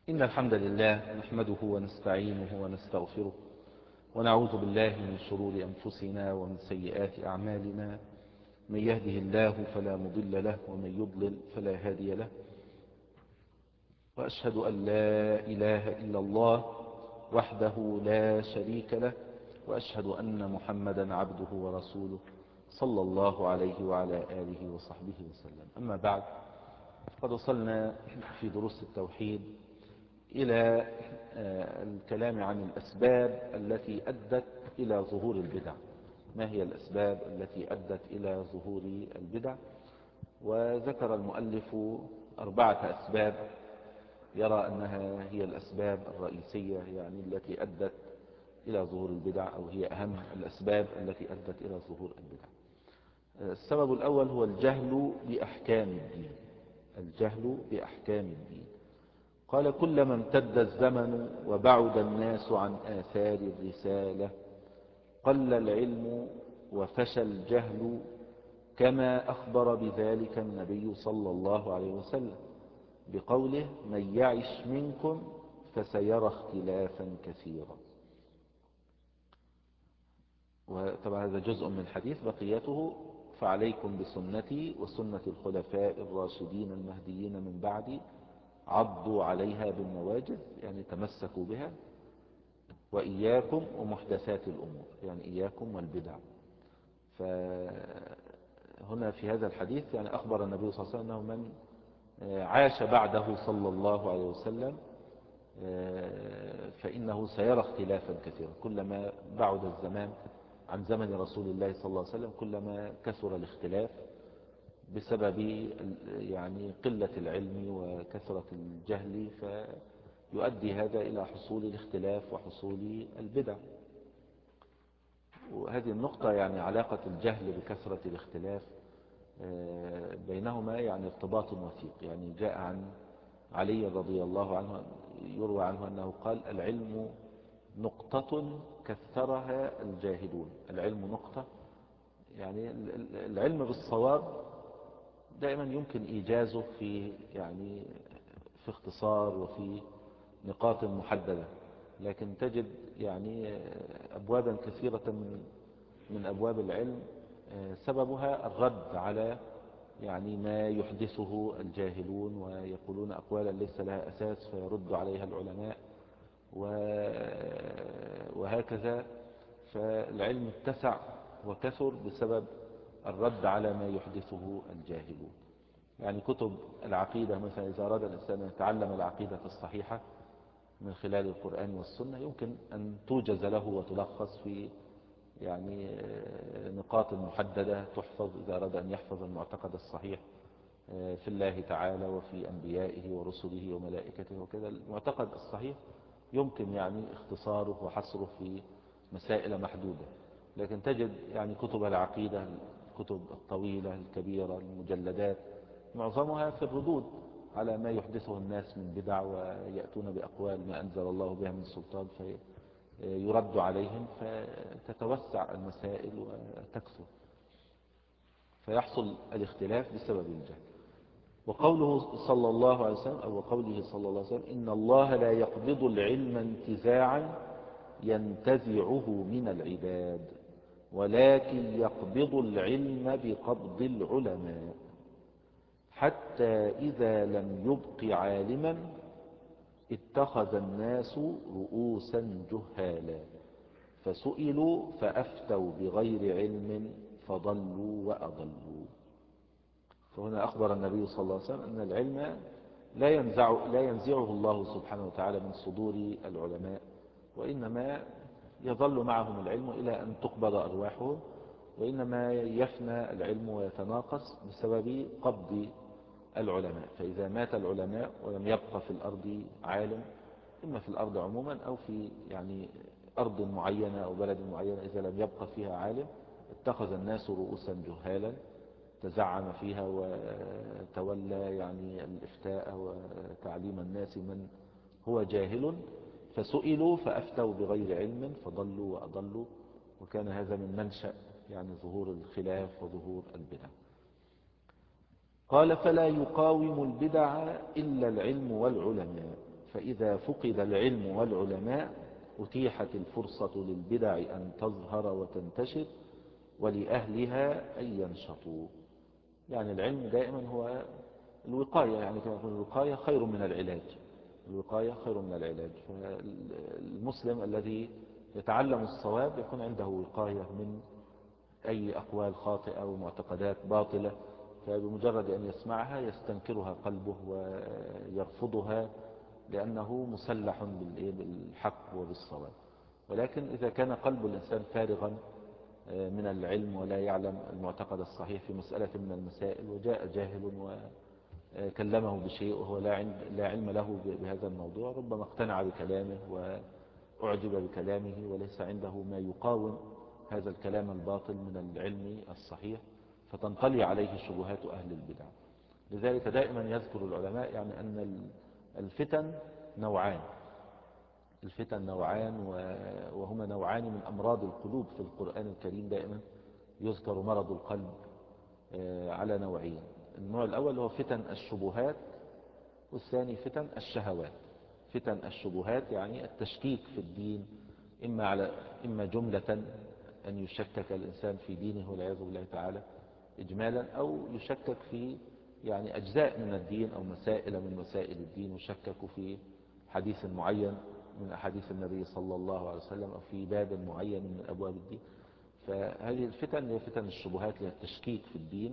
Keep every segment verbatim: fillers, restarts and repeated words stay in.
إن الحمد لله نحمده ونستعينه ونستغفره ونعوذ بالله من شرور أنفسنا ومن سيئات أعمالنا. من يهده الله فلا مضل له ومن يضلل فلا هادي له، وأشهد أن لا إله إلا الله وحده لا شريك له، وأشهد أن محمدا عبده ورسوله صلى الله عليه وعلى آله وصحبه وسلم. أما بعد، قد وصلنا في دروس التوحيد إلى الكلام عن الأسباب التي أدت إلى ظهور البدع. ما هي الأسباب التي أدت إلى ظهور البدع؟ وذكر المؤلف أربعة أسباب يرى أنها هي الأسباب الرئيسية، يعني التي أدت إلى ظهور البدع، أو هي أهم الأسباب التي أدت إلى ظهور البدع. السبب الأول هو الجهل بأحكام الدين. الجهل بأحكام الدين. قال: كلما امتد الزمن وبعد الناس عن آثار الرسالة قل العلم وفشى الجهل، كما أخبر بذلك النبي صلى الله عليه وسلم بقوله: من يعش منكم فسيرى اختلافا كثيرا. وطبعا هذا جزء من الحديث، بقيته: فعليكم بسنتي وسنة الخلفاء الراشدين المهديين من بعدي، عضوا عليها بالنواجذ، يعني تمسكوا بها، وإياكم ومحدثات الأمور، يعني إياكم والبدع. فهنا في هذا الحديث يعني أخبر النبي صلى الله عليه وسلم أنه من عاش بعده صلى الله عليه وسلم فإنه سيرى اختلافا كثيرا. كلما بعد الزمان عن زمن رسول الله صلى الله عليه وسلم كلما كثر الاختلاف بسبب يعني قلة العلم وكثرة الجهل، فيؤدي هذا إلى حصول الاختلاف وحصول البدع. وهذه النقطة يعني علاقة الجهل بكثرة الاختلاف بينهما يعني ارتباط وثيق. يعني جاء عن علي رضي الله عنه، يروى عنه أنه قال: العلم نقطة كثرها الجاهلون. العلم نقطة، يعني العلم بالصواب دائما يمكن إيجازه في يعني في اختصار وفي نقاط محددة، لكن تجد يعني أبوابا كثيرة من من أبواب العلم سببها الرد على يعني ما يحدثه الجاهلون، ويقولون أقوالا ليس لها أساس فيرد عليها العلماء، وهكذا. فالعلم اتسع وكثر بسبب الرد على ما يحدثه الجاهلون. يعني كتب العقيدة مثلا، إذا أراد الإنسان أن يتعلم العقيدة الصحيحة من خلال القرآن والسنة، يمكن أن توجز له وتلخص في يعني نقاط محددة تحفظ إذا أراد أن يحفظ المعتقد الصحيح في الله تعالى وفي أنبيائه ورسله وملائكته وكذا. المعتقد الصحيح يمكن يعني اختصاره وحصره في مسائل محدودة، لكن تجد يعني كتب العقيدة، الكتب الطويلة الكبيرة المجلدات، معظمها في الردود على ما يحدثه الناس من بدع، ويأتون بأقوال ما أنزل الله بها من سلطان فيرد عليهم، فتتوسع المسائل وتكثر، فيحصل الاختلاف بسبب الجهل. وقوله صلى الله عليه وسلم أو وقوله صلى الله عليه وسلم: إن الله لا يقبض العلم انتزاعا ينتزعه من العباد، ولكن يقبض العلم بقبض العلماء، حتى إذا لم يبق عالما اتخذ الناس رؤوسا جهالا، فسئلوا فأفتوا بغير علم فضلوا وأضلوا. فهنا أخبر النبي صلى الله عليه وسلم أن العلم لا ينزع لا ينزعه الله سبحانه وتعالى من صدور العلماء، وإنما يظل معهم العلم إلى أن تقبض أرواحهم، وإنما يفنى العلم ويتناقص بسبب قبض العلماء. فإذا مات العلماء ولم يبقى في الأرض عالم، إما في الأرض عموما أو في يعني أرض معينة أو بلد معينة، إذا لم يبقى فيها عالم اتخذ الناس رؤوسا جهالا، تزعم فيها وتولى يعني الإفتاء وتعليم الناس من هو جاهل، فسئلوا فأفتوا بغير علم فضلوا وأضلوا. وكان هذا من منشأ يعني ظهور الخلاف وظهور البدع. قال: فلا يقاوم البدع إلا العلم والعلماء، فإذا فقد العلم والعلماء أتيحت الفرصة للبدع أن تظهر وتنتشر ولأهلها أن ينشطوا. يعني العلم دائما هو الوقاية، يعني كما يقول الوقاية خير من العلاج، الوقاية خير من العلاج. فالمسلم الذي يتعلم الصواب يكون عنده وقاية من أي أقوال خاطئة ومعتقدات باطلة، فبمجرد أن يسمعها يستنكرها قلبه ويرفضها لأنه مسلح بالحق وبالصواب. ولكن إذا كان قلب الإنسان فارغا من العلم ولا يعلم المعتقد الصحيح في مسألة من المسائل، وجاء جاهل وكلمه بشيء وهو لا علم له بهذا الموضوع، ربما اقتنع بكلامه وأعجب بكلامه وليس عنده ما يقاوم هذا الكلام الباطل من العلم الصحيح، فتنطلي عليه شبهات أهل البدع. لذلك دائما يذكر العلماء يعني أن الفتن نوعان، الفتن نوعان وهما نوعان من أمراض القلوب في القرآن الكريم. دائما يذكر مرض القلب على نوعين، النوع الأول هو فتن الشبهات، والثاني فتن الشهوات. فتن الشبهات يعني التشكيك في الدين، إما, على إما جملة أن يشكك الإنسان في دينه والعياذ بالله تعالى إجمالا، أو يشكك في يعني أجزاء من الدين أو مسائل من مسائل الدين، يشكك في حديث معين من أحاديث النبي صلى الله عليه وسلم أو في باب معين من أبواب الدين. فهذه الفتن هي فتن الشبهات، هي التشكيك في الدين.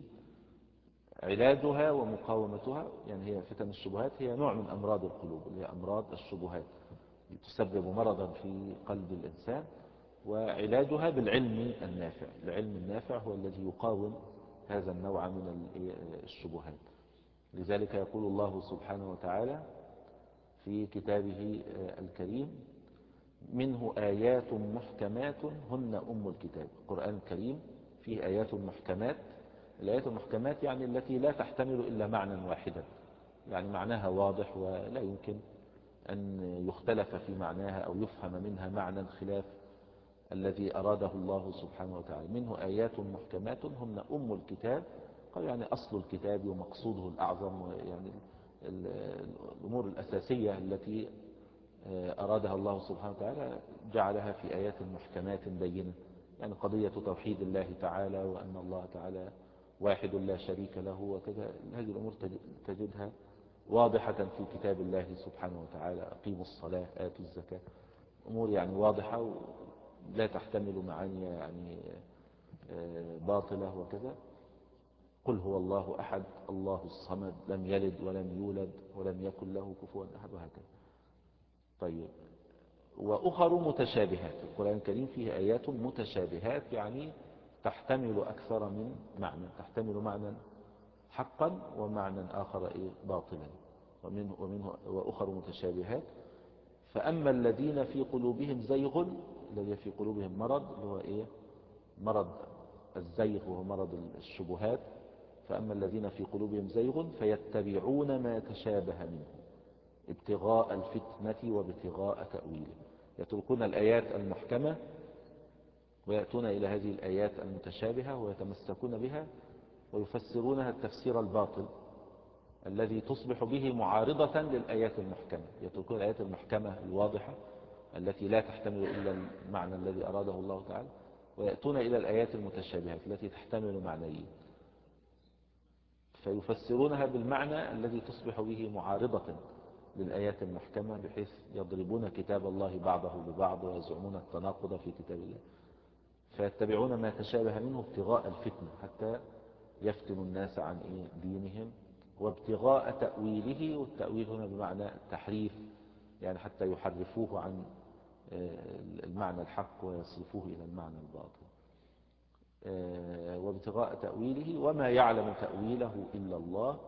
علاجها ومقاومتها يعني هي فتن الشبهات هي نوع من أمراض القلوب، اللي هي أمراض الشبهات تسبب مرضا في قلب الإنسان، وعلاجها بالعلم النافع. العلم النافع هو الذي يقاوم هذا النوع من الشبهات. لذلك يقول الله سبحانه وتعالى في كتابه الكريم: منه آيات محكمات هن أم الكتاب. القرآن الكريم فيه آيات محكمات. الآيات المحكمات يعني التي لا تحتمل إلا معنى واحدا، يعني معناها واضح ولا يمكن أن يختلف في معناها أو يفهم منها معنى خلاف الذي أراده الله سبحانه وتعالى. منه آيات محكمات هن أم الكتاب، قال يعني أصل الكتاب ومقصوده الأعظم، يعني الأمور الأساسية التي أرادها الله سبحانه وتعالى جعلها في آيات محكمات بينة. يعني قضية توحيد الله تعالى وأن الله تعالى واحد لا شريك له وكذا، هذه الأمور تجدها واضحة في كتاب الله سبحانه وتعالى. أقيموا الصلاة آتوا الزكاة، أمور يعني واضحة لا تحتمل معاني يعني باطلة وكذا. قل هو الله أحد الله الصمد لم يلد ولم يولد ولم يكن له كفوا أحد، وهكذا. طيب، وأخر متشابهات. القرآن الكريم فيه آيات متشابهات يعني تحتمل أكثر من معنى، تحتمل معنى حقا ومعنى آخر إيه باطلا. ومنه, ومنه وأخر متشابهات. فأما الذين في قلوبهم زيغ، الذين في قلوبهم مرض اللي هو إيه مرض الزيغ وهو مرض الشبهات. فأما الذين في قلوبهم زيغ فيتبعون ما تشابه منه ابتغاء الفتنة وابتغاء تأويله. يتركون الآيات المحكمة ويأتون إلى هذه الآيات المتشابهة ويتمسكون بها ويفسرونها التفسير الباطل الذي تصبح به معارضة للآيات المحكمة. يتركون الآيات المحكمة الواضحة التي لا تحتمل إلا المعنى الذي أراده الله تعالى، ويأتون إلى الآيات المتشابهة التي تحتمل معنيين، فيفسرونها بالمعنى الذي تصبح به معارضة للآيات المحكمة، بحيث يضربون كتاب الله بعضه ببعض ويزعمون التناقض في كتاب الله. فيتبعون ما تشابه منه ابتغاء الفتنة حتى يفتنوا الناس عن دينهم، وابتغاء تأويله. والتأويل هنا بمعنى التحريف، يعني حتى يحرفوه عن المعنى الحق ويصرفوه إلى المعنى الباطل. وابتغاء تأويله وما يعلم تأويله إلا الله.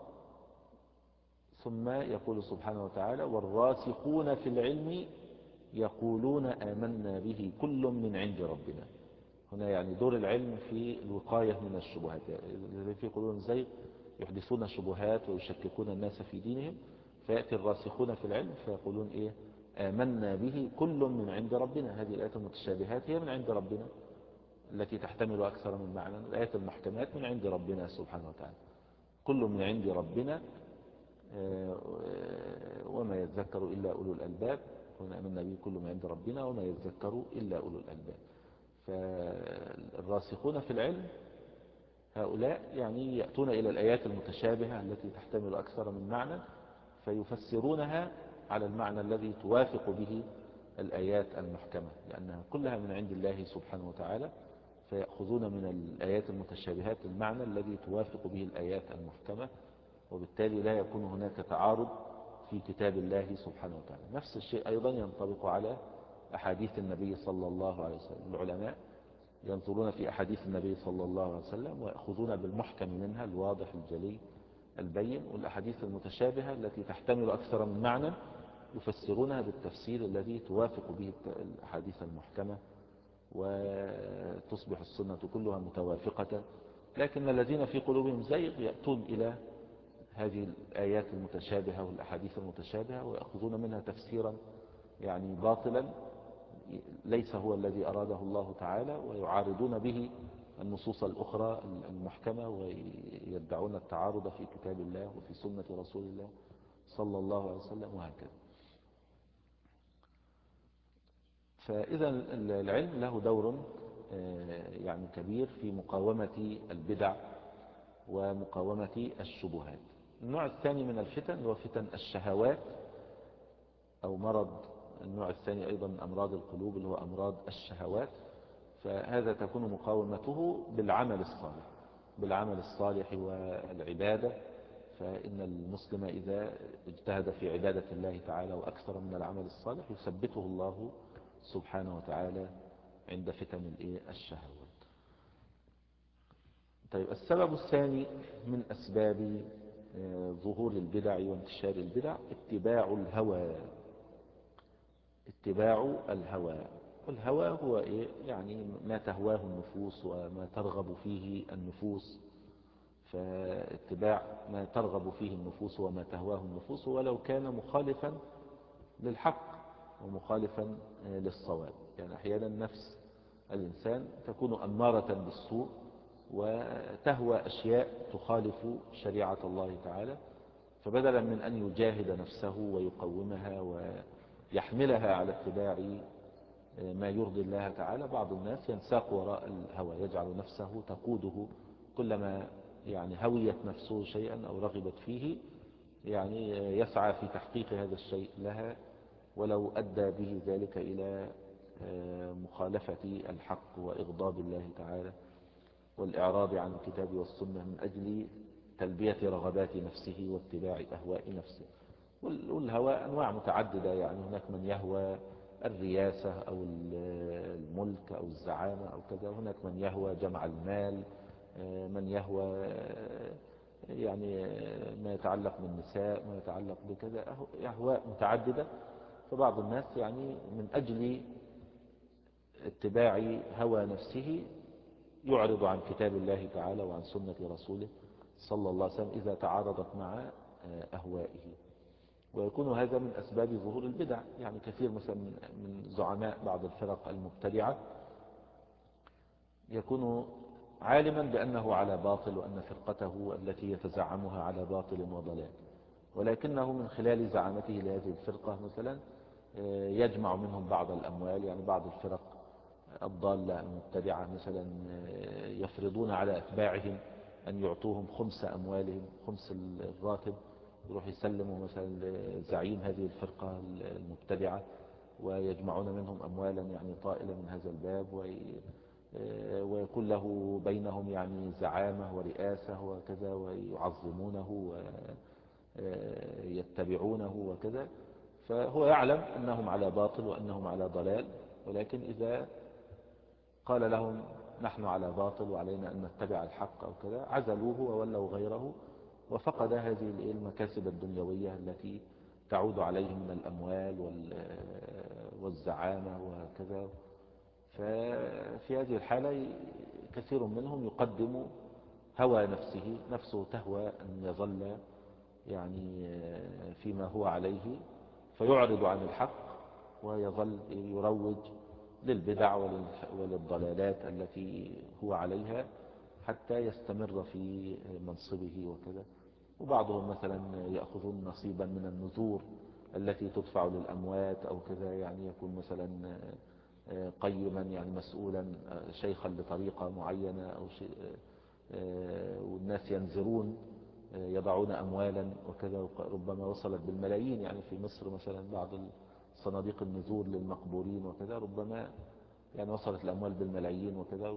ثم يقول سبحانه وتعالى: والراسخون في العلم يقولون آمنا به كل من عند ربنا. هنا يعني دور العلم في الوقاية من الشبهات. الذين في قلوبهم زيغ يحدثون شبهات ويشككون الناس في دينهم، فيأتي الراسخون في العلم فيقولون إيه آمنا به كل من عند ربنا. هذه الآيات المتشابهات هي من عند ربنا التي تحتمل أكثر من معنى. الآيات المحكمات من عند ربنا سبحانه وتعالى. كل من عند ربنا وما يذكر إلا أولو الألباب، قلنا آمنا به كل ما عند ربنا وما يذكر إلا أولو الألباب. فالراسخون في العلم هؤلاء يعني يأتون إلى الآيات المتشابهة التي تحتمل أكثر من معنى فيفسرونها على المعنى الذي توافق به الآيات المحكمة، لأنها كلها من عند الله سبحانه وتعالى، فيأخذون من الآيات المتشابهات المعنى الذي توافق به الآيات المحكمة، وبالتالي لا يكون هناك تعارض في كتاب الله سبحانه وتعالى. نفس الشيء أيضا ينطبق على أحاديث النبي صلى الله عليه وسلم. العلماء ينظرون في أحاديث النبي صلى الله عليه وسلم ويأخذون بالمحكم منها الواضح الجلي البين، والأحاديث المتشابهة التي تحتمل أكثر من معنى يفسرونها بالتفسير الذي توافق به الأحاديث المحكمة، وتصبح السنة كلها متوافقة. لكن الذين في قلوبهم زيغ يأتون إلى هذه الآيات المتشابهة والأحاديث المتشابهة ويأخذون منها تفسيرا يعني باطلا ليس هو الذي أراده الله تعالى، ويعارضون به النصوص الأخرى المحكمة، ويدعون التعارض في كتاب الله وفي سنة رسول الله صلى الله عليه وسلم وهكذا. فإذا العلم له دور يعني كبير في مقاومة البدع ومقاومة الشبهات. النوع الثاني من الفتن هو فتن الشهوات أو مرض. النوع الثاني أيضا من أمراض القلوب اللي هو أمراض الشهوات، فهذا تكون مقاومته بالعمل الصالح بالعمل الصالح والعبادة. فإن المسلم إذا اجتهد في عبادة الله تعالى وأكثر من العمل الصالح يثبته الله سبحانه وتعالى عند فتن الشهوات. طيب، السبب الثاني من أسباب ظهور البدع وانتشار البدع اتباع الهوى. اتباع الهوى والهوى هو إيه؟ يعني ما تهواه النفوس وما ترغب فيه النفوس. فاتباع ما ترغب فيه النفوس وما تهواه النفوس ولو كان مخالفا للحق ومخالفا للصواب. يعني أحيانا نفس الإنسان تكون أمارة بالسوء وتهوى أشياء تخالف شريعة الله تعالى، فبدلا من أن يجاهد نفسه ويقومها ويحملها على اتباع ما يرضي الله تعالى، بعض الناس ينساق وراء الهوى، يجعل نفسه تقوده، كلما يعني هويت نفسه شيئا أو رغبت فيه يعني يسعى في تحقيق هذا الشيء لها، ولو أدى به ذلك إلى مخالفة الحق وإغضاب الله تعالى والإعراض عن الكتاب والسنة من أجل تلبية رغبات نفسه واتباع أهواء نفسه. والهوى أنواع متعددة، يعني هناك من يهوى الرياسة أو الملك أو الزعامة أو كذا، هناك من يهوى جمع المال، من يهوى يعني ما يتعلق بالنساء، ما يتعلق بكذا، أهواء متعددة. فبعض الناس يعني من أجل اتباع هوى نفسه يعرض عن كتاب الله تعالى وعن سنة رسوله صلى الله عليه وسلم إذا تعارضت مع أهوائه، ويكون هذا من أسباب ظهور البدع. يعني كثير مثلا من زعماء بعض الفرق المبتدعة يكون عالما بأنه على باطل وأن فرقته التي يتزعمها على باطل وضلال، ولكنه من خلال زعامته لهذه الفرقة مثلا يجمع منهم بعض الأموال. يعني بعض الفرق الضالة المبتدعة مثلا يفرضون على أتباعهم أن يعطوهم خمس أموالهم، خمس الراتب، يروح يسلموا مثلا لزعيم هذه الفرقة المبتدعة، ويجمعون منهم أموالا يعني طائلة من هذا الباب، ويكون له بينهم يعني زعامة ورئاسة وكذا، ويعظمونه ويتبعونه وكذا. فهو يعلم أنهم على باطل وأنهم على ضلال، ولكن إذا قال لهم نحن على باطل وعلينا أن نتبع الحق أو كذا عزلوه وولوا غيره، وفقد هذه المكاسب الدنيوية التي تعود عليه من الأموال والزعامة وكذا. ففي هذه الحالة كثير منهم يقدم هوى نفسه، نفسه تهوى أن يظل يعني فيما هو عليه، فيعرض عن الحق ويظل يروج للبدع وللضلالات التي هو عليها حتى يستمر في منصبه وكذا. وبعضهم مثلا يأخذون نصيبا من النذور التي تدفع للأموات أو كذا، يعني يكون مثلا قيما يعني مسؤولا شيخا لطريقة معينة أو شيء، والناس ينذرون يضعون أموالا وكذا، ربما وصلت بالملايين. يعني في مصر مثلا بعض صناديق النذور للمقبورين وكذا ربما يعني وصلت الأموال بالملايين وكذا،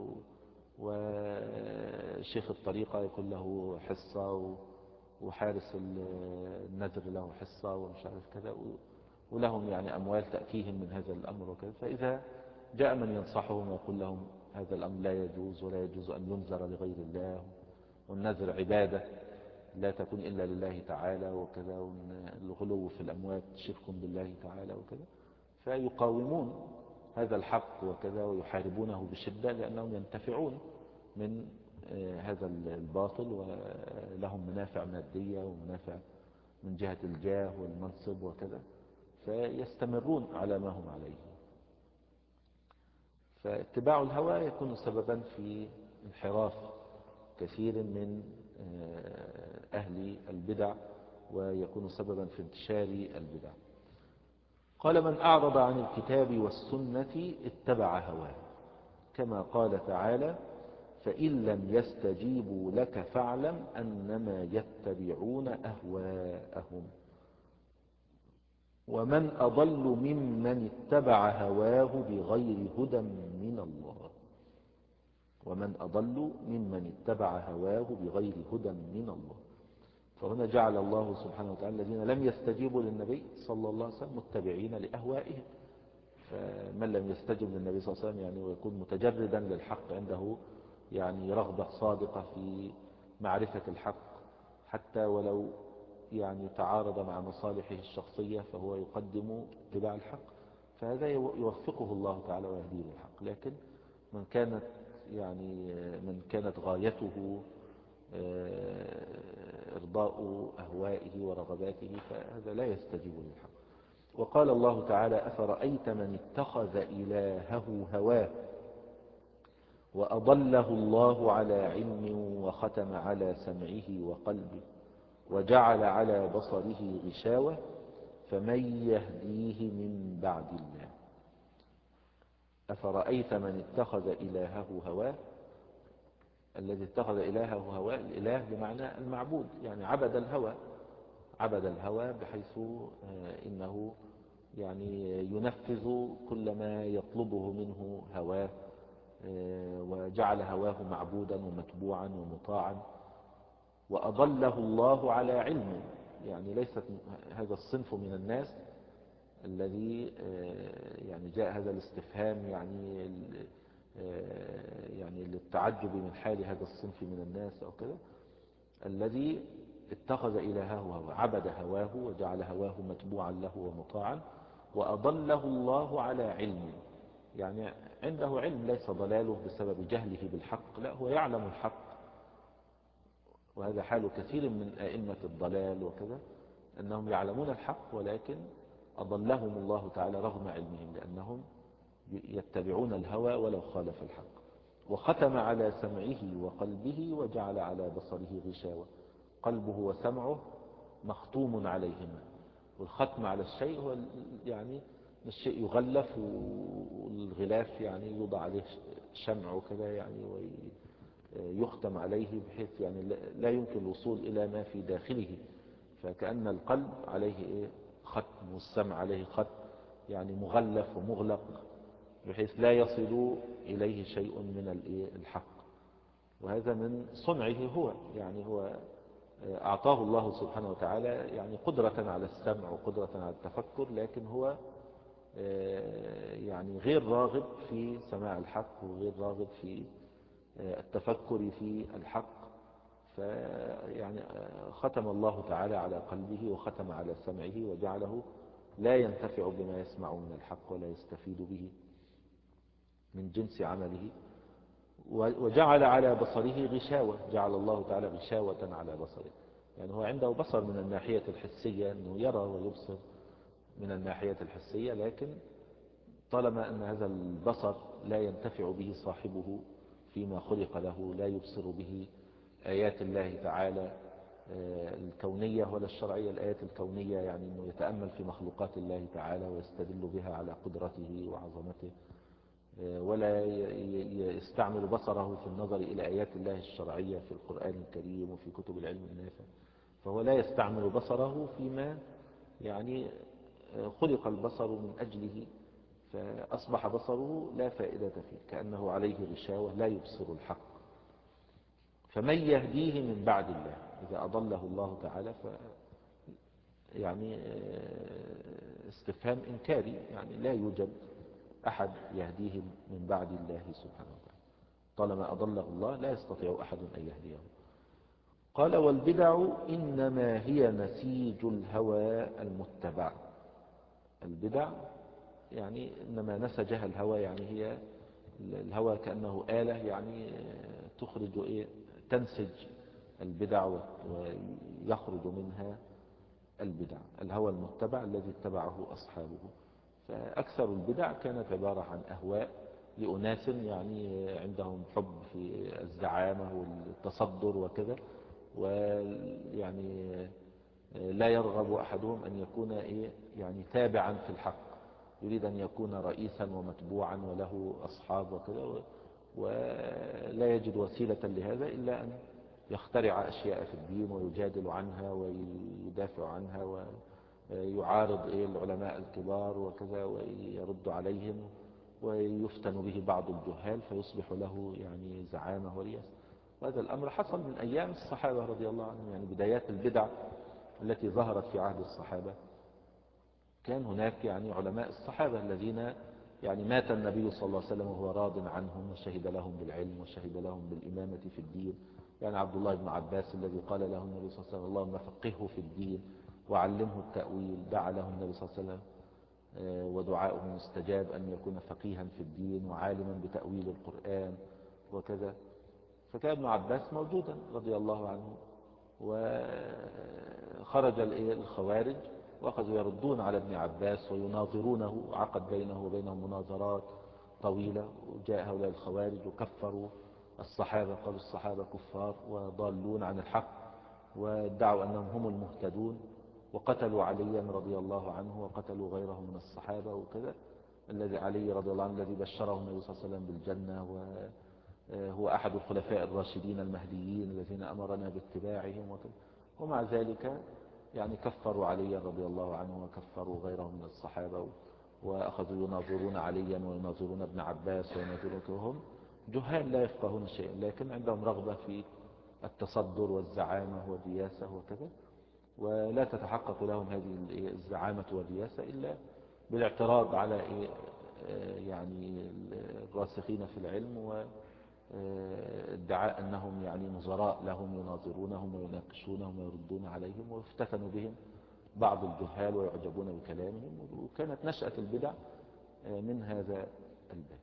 وشيخ الطريقة يكون له حصة، وحارس النذر له حصة ومش عارف كذا، ولهم يعني أموال تأتيهم من هذا الأمر وكذا. فإذا جاء من ينصحهم ويقول لهم هذا الأمر لا يجوز، ولا يجوز أن ينذر لغير الله، والنذر عبادة لا تكون إلا لله تعالى وكذا، والغلو في الأموات شرك بالله تعالى وكذا، فيقاومون هذا الحق وكذا ويحاربونه بشدة، لأنهم ينتفعون من هذا الباطل، ولهم منافع مادية ومنافع من جهة الجاه والمنصب وكذا، فيستمرون على ما هم عليه. فاتباع الهوى يكون سببا في انحراف كثير من أهل البدع، ويكون سببا في انتشار البدع. قال: من أعرض عن الكتاب والسنة اتبع هواه، كما قال تعالى: فإن لم يستجيبوا لك فاعلم أنما يتبعون أهواءهم. ومن أضل ممن اتبع هواه بغير هدى من الله. ومن أضل ممن اتبع هواه بغير هدى من الله. فهنا جعل الله سبحانه وتعالى الذين لم يستجيبوا للنبي صلى الله عليه وسلم متبعين لأهوائهم. فمن لم يستجب للنبي صلى الله عليه وسلم يعني ويكون متجردا للحق، عنده يعني رغبة صادقة في معرفة الحق، حتى ولو يعني تعارض مع مصالحه الشخصية فهو يقدم اتباع الحق، فهذا يوفقه الله تعالى ويهديه للحق. لكن من كانت يعني من كانت غايته إرضاء أهوائه ورغباته فهذا لا يستجيب للحق. وقال الله تعالى: أفرأيت من اتخذ إلهه هواه وأضله الله على علم وختم على سمعه وقلبه وجعل على بصره غشاوة فمن يهديه من بعد الله. أفرأيت من اتخذ إلهه هواه. الذي اتخذ إلهه هواه، الإله بمعنى المعبود، يعني عبد الهوى، عبد الهوى بحيث إنه يعني ينفذ كل ما يطلبه منه هواه، وجعل هواه معبودا ومتبوعا ومطاعا. وأضله الله على علم، يعني ليست هذا الصنف من الناس الذي يعني جاء هذا الاستفهام يعني يعني للتعجب من حال هذا الصنف من الناس أو كذا، الذي اتخذ إلهه هواه، عبد هواه وجعل هواه متبوعا له ومطاعا. وأضله الله على علم، يعني عنده علم، ليس ضلاله بسبب جهله بالحق، لا، هو يعلم الحق. وهذا حال كثير من أئمة الضلال وكذا، أنهم يعلمون الحق ولكن أضلهم الله تعالى رغم علمهم، لأنهم يتبعون الهوى ولو خالف الحق. وختم على سمعه وقلبه وجعل على بصره غشاوة. قلبه وسمعه مختوم عليهما، والختم على الشيء هو يعني الشيء يغلف، والغلاف يعني يوضع عليه شمع وكذا يعني ويختم عليه بحيث يعني لا يمكن الوصول إلى ما في داخله. فكأن القلب عليه إيه ختم، والسمع عليه ختم، يعني مغلف ومغلق بحيث لا يصل إليه شيء من الحق. وهذا من صنعه هو، يعني هو أعطاه الله سبحانه وتعالى يعني قدرة على السمع وقدرة على التفكر، لكن هو يعني غير راغب في سماع الحق وغير راغب في التفكر في الحق. فيعني ختم الله تعالى على قلبه وختم على سمعه وجعله لا ينتفع بما يسمع من الحق ولا يستفيد به من جنس عمله. وجعل على بصره غشاوة، جعل الله تعالى غشاوة على بصره، يعني هو عنده بصر من الناحية الحسية أنه يرى ويبصر من الناحية الحسية، لكن طالما أن هذا البصر لا ينتفع به صاحبه فيما خلق له، لا يبصر به آيات الله تعالى الكونية ولا الشرعية. الآيات الكونية يعني أنه يتأمل في مخلوقات الله تعالى ويستدل بها على قدرته وعظمته، ولا يستعمل بصره في النظر إلى آيات الله الشرعية في القرآن الكريم وفي كتب العلم النافع. فهو لا يستعمل بصره فيما يعني خلق البصر من أجله، فأصبح بصره لا فائدة فيه، كأنه عليه غشاوة لا يبصر الحق. فمن يهديه من بعد الله، إذا أضله الله تعالى ف يعني استفهام إنكاري، يعني لا يوجد أحد يهديه من بعد الله سبحانه وتعالى، طالما أضله الله لا يستطيع أحد أن يهديه. قال والبدع إنما هي نسيج الهوى المتبع. البدع يعني إنما نسجها الهوى، يعني هي الهوى كأنه آلة يعني تخرج إيه، تنسج البدع ويخرج منها البدع. الهوى المتبع الذي اتبعه أصحابه. فأكثر البدع كانت عبارة عن أهواء لأناس يعني عندهم حب في الزعامة والتصدر وكذا، ويعني لا يرغب أحدهم أن يكون إيه يعني تابعا في الحق، يريد أن يكون رئيسا ومتبوعا وله أصحاب وكذا، ولا يجد وسيلة لهذا إلا أن يخترع أشياء في الدين ويجادل عنها ويدافع عنها ويعارض العلماء الكبار وكذا ويرد عليهم، ويفتن به بعض الجهال فيصبح له يعني زعامة ورياسة. وهذا الأمر حصل من أيام الصحابة رضي الله عنهم، يعني بدايات البدع التي ظهرت في عهد الصحابة. كان هناك يعني علماء الصحابة الذين يعني مات النبي صلى الله عليه وسلم وهو راض عنهم وشهد لهم بالعلم وشهد لهم بالإمامة في الدين. يعني عبد الله بن عباس الذي قال له النبي صلى الله عليه وسلم اللهم فقهه في الدين وعلمه التأويل، دعا له النبي صلى الله عليه وسلم ودعاؤه مستجاب أن يكون فقيها في الدين وعالما بتأويل القرآن وكذا. فكان ابن عباس موجودا رضي الله عنه، وخرج الخوارج وأخذوا يردون على ابن عباس ويناظرونه، عقد بينه وبينهم مناظرات طويلة، وجاء هؤلاء الخوارج وكفروا الصحابة، قالوا الصحابة كفار وضالون عن الحق، وادعوا أنهم هم المهتدون، وقتلوا عليا رضي الله عنه وقتلوا غيره من الصحابة وكذا. الذي علي رضي الله عنه الذي بشره النبي صلى الله عليه وسلم بالجنة، وهو أحد الخلفاء الراشدين المهديين الذين أمرنا باتباعهم وكذا. ومع ذلك يعني كفروا علي رضي الله عنه وكفروا غيره من الصحابة، وأخذوا يناظرون عليا ويناظرون ابن عباس ويناظرونهم جهال لا يفقهون شيئا، لكن عندهم رغبة في التصدر والزعامة والرياسة وكذا، ولا تتحقق لهم هذه الزعامة والرياسة إلا بالاعتراض على يعني الراسخين في العلم، وادعاء أنهم يعني نظراء لهم يناظرونهم ويناقشونهم ويردون عليهم، ويفتتنوا بهم بعض الجهال ويعجبون بكلامهم. وكانت نشأة البدع من هذا الباب.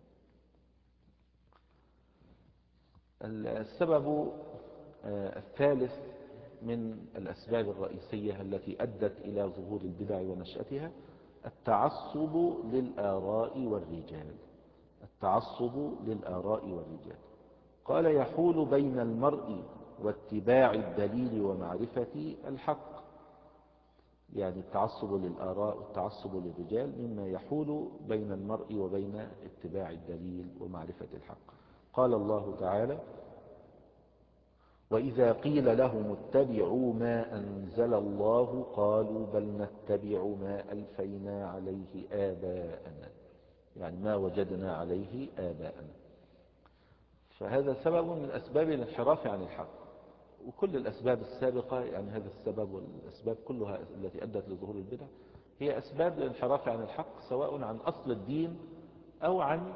السبب الثالث من الأسباب الرئيسية التي أدت إلى ظهور البدع ونشأتها التعصب للآراء والرجال. التعصب للآراء والرجال. قال يحول بين المرء واتباع الدليل ومعرفة الحق. يعني التعصب للآراء والتعصب للرجال مما يحول بين المرء وبين اتباع الدليل ومعرفة الحق. قال الله تعالى وإذا قيل لهم اتبعوا ما أنزل الله قالوا بل نتبع ما ألفينا عليه آباءنا، يعني ما وجدنا عليه آباءنا. فهذا سبب من أسباب الانحراف عن الحق. وكل الأسباب السابقة يعني هذا السبب والأسباب كلها التي أدت لظهور البدع هي أسباب الانحراف عن الحق، سواء عن أصل الدين أو عن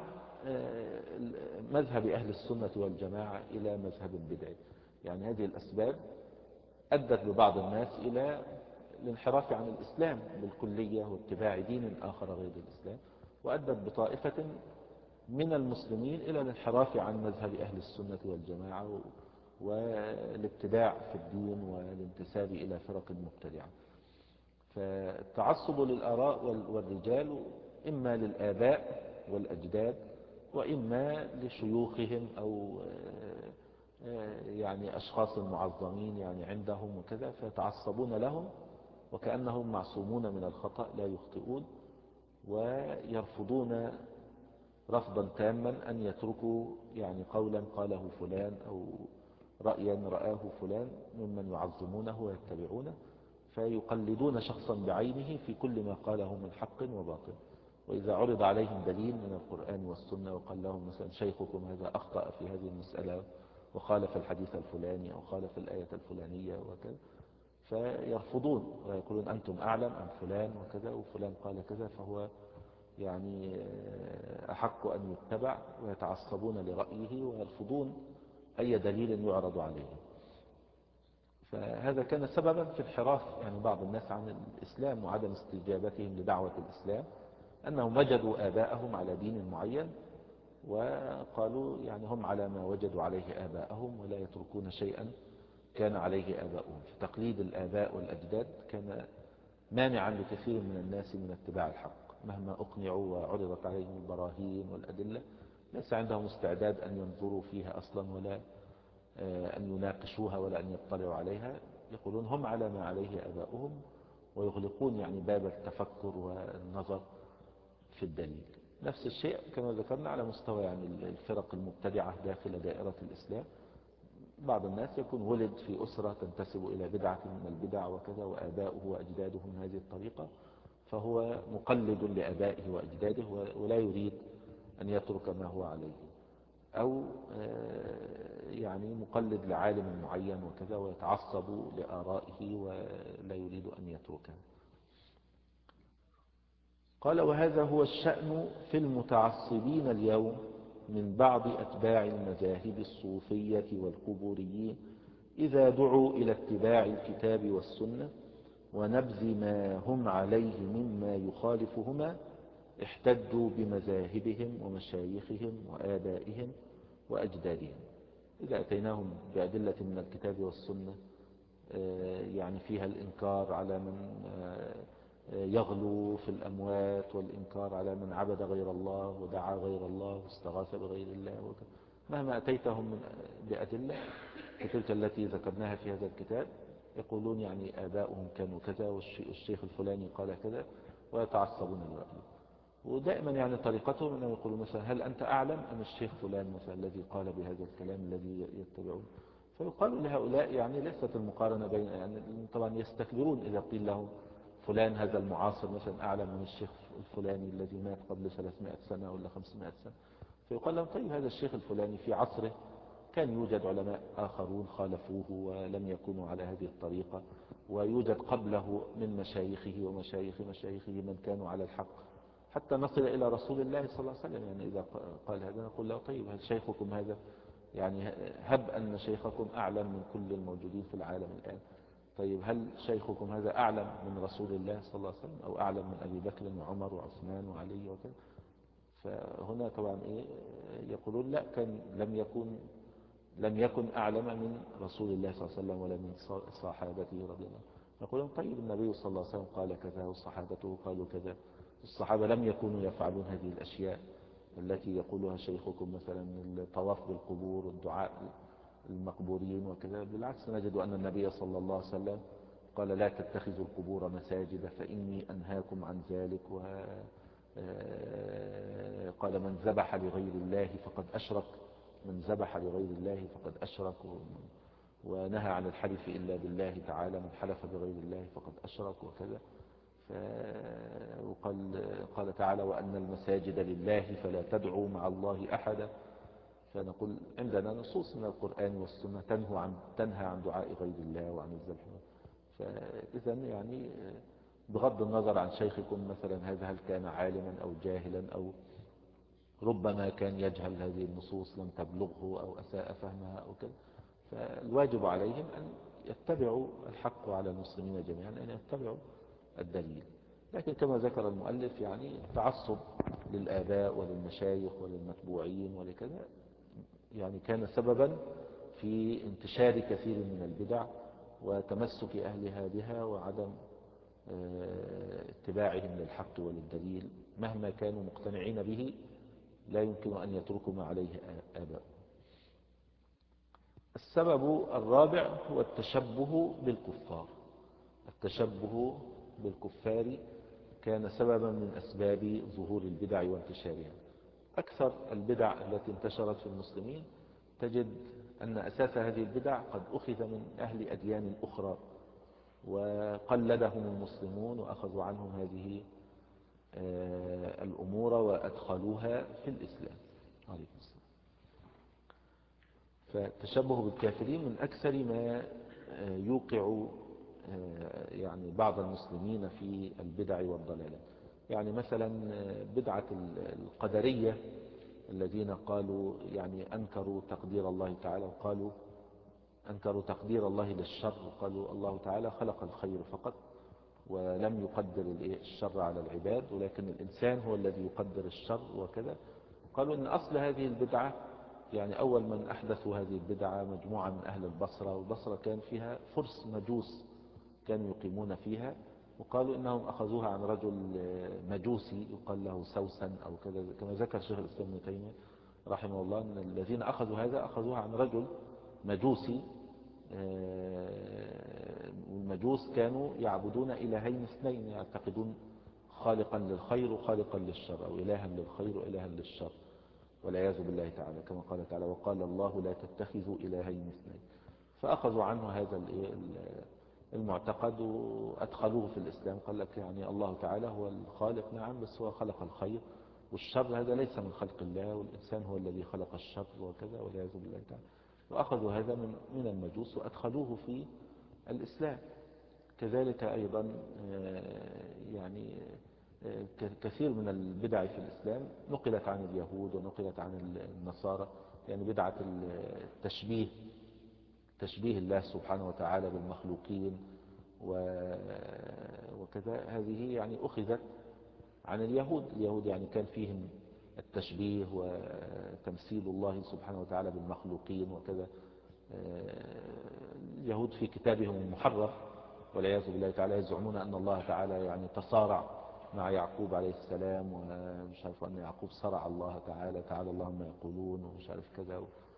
مذهب أهل السنة والجماعة إلى مذهب بدعي. يعني هذه الأسباب أدت ببعض الناس إلى الانحراف عن الإسلام بالكلية واتباع دين آخر غير الإسلام، وأدت بطائفة من المسلمين إلى الانحراف عن مذهب أهل السنة والجماعة والابتداع في الدين والانتساب إلى فرق مبتدعة. فالتعصب للآراء والرجال إما للآباء والأجداد وإما لشيوخهم أو يعني أشخاص معظمين يعني عندهم وكذا، فيتعصبون لهم وكأنهم معصومون من الخطأ لا يخطئون، ويرفضون رفضا تاما أن يتركوا يعني قولا قاله فلان أو رأيا رآه فلان ممن يعظمونه ويتبعونه، فيقلدون شخصا بعينه في كل ما قاله من حق وباطل. وإذا عرض عليهم دليل من القرآن والسنة وقال لهم مثلا شيخكم هذا أخطأ في هذه المسألة وخالف الحديث الفلاني أو خالف الآية الفلانية وكذا، فيرفضون ويقولون أنتم أعلم أم فلان وكذا، وفلان قال كذا فهو يعني أحق أن يتبع، ويتعصبون لرأيه ويرفضون أي دليل يعرض عليه. فهذا كان سببا في انحراف يعني بعض الناس عن الإسلام وعدم استجابتهم لدعوة الإسلام، أنهم وجدوا آباءهم على دين معين وقالوا يعني هم على ما وجدوا عليه آباءهم ولا يتركون شيئا كان عليه آباؤهم. فتقليد الآباء والأجداد كان مانعا لكثير من الناس من اتباع الحق، مهما أقنعوا وعرضت عليهم البراهين والأدلة ليس عندهم استعداد أن ينظروا فيها أصلا ولا أن يناقشوها ولا أن يطلعوا عليها، يقولون هم على ما عليه آباؤهم، ويغلقون يعني باب التفكر والنظر في الدليل. نفس الشيء كما ذكرنا على مستوى يعني الفرق المبتدعة داخل دائرة الإسلام. بعض الناس يكون ولد في أسرة تنتسب إلى بدعة من البدع وكذا، وآباؤه وأجداده من هذه الطريقة، فهو مقلد لآبائه وأجداده ولا يريد أن يترك ما هو عليه، أو يعني مقلد لعالم معين وكذا ويتعصب لآرائه ولا يريد أن يتركه. قال: وهذا هو الشأن في المتعصبين اليوم من بعض أتباع المذاهب الصوفية والقبوريين، إذا دعوا إلى اتباع الكتاب والسنة ونبذ ما هم عليه مما يخالفهما احتجوا بمذاهبهم ومشايخهم وآبائهم وأجدادهم. إذا أتيناهم بأدلة من الكتاب والسنة يعني فيها الإنكار على من يغلو في الأموات، والإنكار على من عبد غير الله ودعا غير الله واستغاث بغير الله وكذا، مهما أتيتهم بأدلة كتلك التي ذكرناها في هذا الكتاب يقولون يعني آباؤهم كانوا كذا والشيخ الفلاني قال كذا، ويتعصبون لرأيه. ودائما يعني طريقتهم أنه يقولون مثلا هل أنت أعلم أم الشيخ فلان مثلا الذي قال بهذا الكلام الذي يتبعون؟ فيقال لهؤلاء يعني ليست المقارنة بين يعني طبعا يستكبرون إذا قيل لهم فلان هذا المعاصر مثلا أعلم من الشيخ الفلاني الذي مات قبل ثلاثمائة سنة ولا خمسمائة سنة. فيقال لهم طيب هذا الشيخ الفلاني في عصره كان يوجد علماء آخرون خالفوه ولم يكونوا على هذه الطريقة، ويوجد قبله من مشايخه ومشايخ مشايخه من كانوا على الحق، حتى نصل إلى رسول الله صلى الله عليه وسلم. يعني إذا قال هذا نقول له طيب هل شيخكم هذا يعني هب أن شيخكم أعلم من كل الموجودين في العالم الآن، طيب هل شيخكم هذا أعلم من رسول الله صلى الله عليه وسلم أو أعلم من أبي بكر وعمر وعثمان وعلي وكذا؟ فهنا طبعا إيه يقولون لا، كان لم يكن لم يكن أعلم من رسول الله صلى الله عليه وسلم ولا من صحابته رضي الله. يقولون طيب النبي صلى الله عليه وسلم قال كذا وصحابته قالوا كذا، الصحابة لم يكونوا يفعلون هذه الأشياء التي يقولها شيخكم مثلا من الطواف بالقبور والدعاء المقبورين وكذا. بالعكس نجد أن النبي صلى الله عليه وسلم قال لا تتخذوا القبور مساجد فإني أنهاكم عن ذلك، وقال من ذبح لغير الله فقد أشرك، من ذبح لغير الله فقد أشرك، ونهى عن الحلف إلا بالله تعالى، من حلف بغير الله فقد أشرك وكذا. وقال قال تعالى وأن المساجد لله فلا تدعوا مع الله أحدا. فنقول عندنا نصوص من القرآن والسنة تنهى عن تنهى عن دعاء غير الله وعن الذبح. فإذا يعني بغض النظر عن شيخكم مثلا هذا هل كان عالما أو جاهلا أو ربما كان يجهل هذه النصوص لم تبلغه أو أساء فهمها أو كذا، فالواجب عليهم أن يتبعوا الحق على المسلمين جميعا أن يتبعوا الدليل. لكن كما ذكر المؤلف يعني التعصب للآباء وللمشايخ وللمتبوعين ولكذا يعني كان سببا في انتشار كثير من البدع وتمسك أهلها بها وعدم اتباعهم للحق وللدليل مهما كانوا مقتنعين به، لا يمكن أن يتركوا ما عليه آباء. السبب الرابع هو التشبه بالكفار. التشبه بالكفار كان سببا من أسباب ظهور البدع وانتشارها. أكثر البدع التي انتشرت في المسلمين تجد أن أساس هذه البدع قد أخذ من أهل أديان أخرى، وقلدهم المسلمون وأخذوا عنهم هذه الأمور وأدخلوها في الإسلام. عليكم السلام. فالتشبه بالكافرين من أكثر ما يوقع يعني بعض المسلمين في البدع والضلالات. يعني مثلا بدعة القدرية الذين قالوا يعني أنكروا تقدير الله تعالى، وقالوا أنكروا تقدير الله للشر، وقالوا الله تعالى خلق الخير فقط ولم يقدر الشر على العباد، ولكن الإنسان هو الذي يقدر الشر وكذا. قالوا إن أصل هذه البدعة، يعني أول من أحدثوا هذه البدعة مجموعة من أهل البصرة، والبصرة كان فيها فرس مجوس كانوا يقيمون فيها، وقالوا إنهم أخذوها عن رجل مجوسي يقال له سوسن أو كذا، كما ذكر شيخ الإسلام ابن تيمية رحمه الله أن الذين أخذوا هذا أخذوها عن رجل مجوسي. والمجوس كانوا يعبدون إلهين اثنين، يعتقدون خالقا للخير وخالقا للشر، أو إلها للخير وإلها للشر، والعياذ بالله تعالى، كما قال تعالى وقال الله لا تتخذوا إلهين اثنين. فأخذوا عنه هذا المعتقد وأدخلوه في الإسلام. قال لك يعني الله تعالى هو الخالق، نعم، بس هو خلق الخير والشر، هذا ليس من خلق الله، والإنسان هو الذي خلق الشر وكذا، والعياذ بالله تعالى. وأخذوا هذا من من المجوس وأدخلوه في الإسلام. كذلك أيضا يعني كثير من البدع في الإسلام نقلت عن اليهود ونقلت عن النصارى، يعني بدعة التشبيه، تشبيه الله سبحانه وتعالى بالمخلوقين وكذا، هذه يعني أخذت عن اليهود. اليهود يعني كان فيهم التشبيه وتمثيل الله سبحانه وتعالى بالمخلوقين وكذا. اليهود في كتابهم المحرف والعياذ بالله تعالى يزعمون أن الله تعالى يعني تصارع مع يعقوب عليه السلام، ومش عارف أن يعقوب صرع الله تعالى، تعالى الله ما يقولون، ومش عارف كذا،